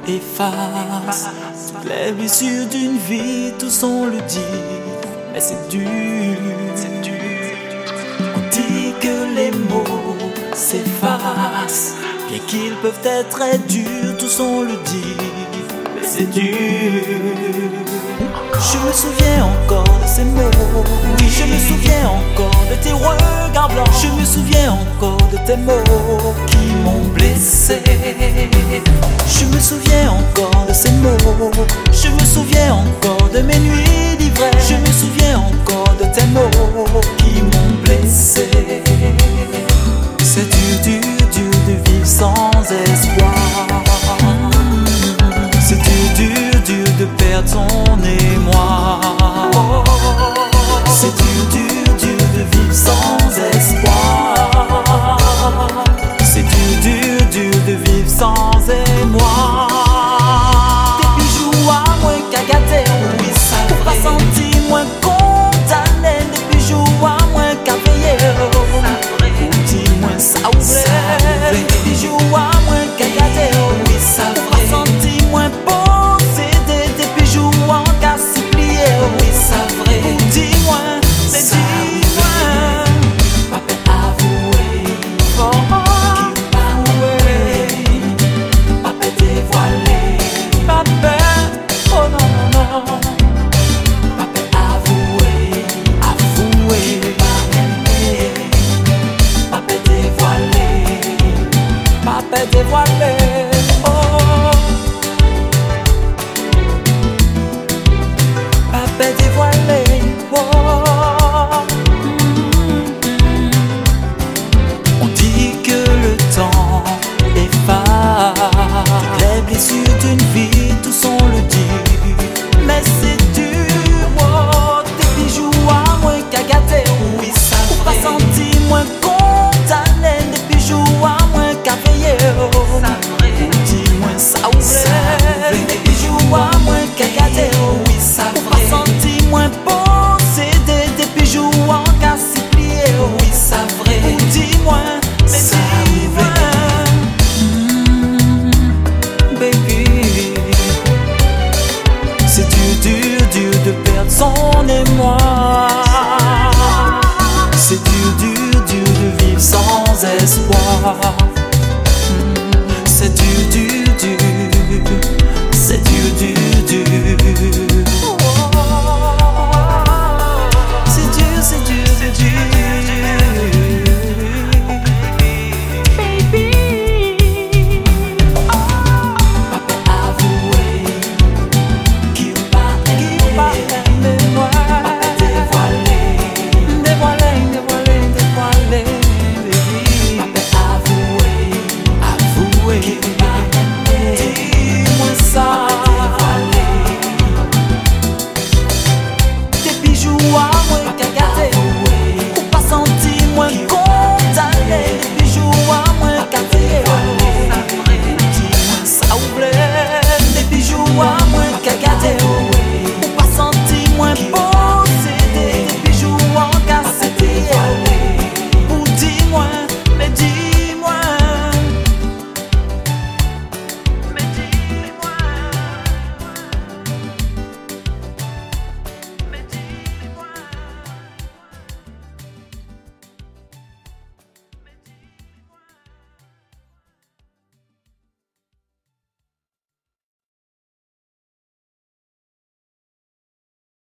efface toutes les blessures d'une vie, tous on le dit, mais c'est dur. On dit que les mots s'effacent, bien qu'ils peuvent être très durs, tous on le dit, mais c'est dur. Je me souviens encore de ces mots, oui, je me souviens encore de tes regards blancs. Je me souviens encore de tes mots qui m'ont blessé. Je me souviens encore de ces mots, je me souviens encore de mes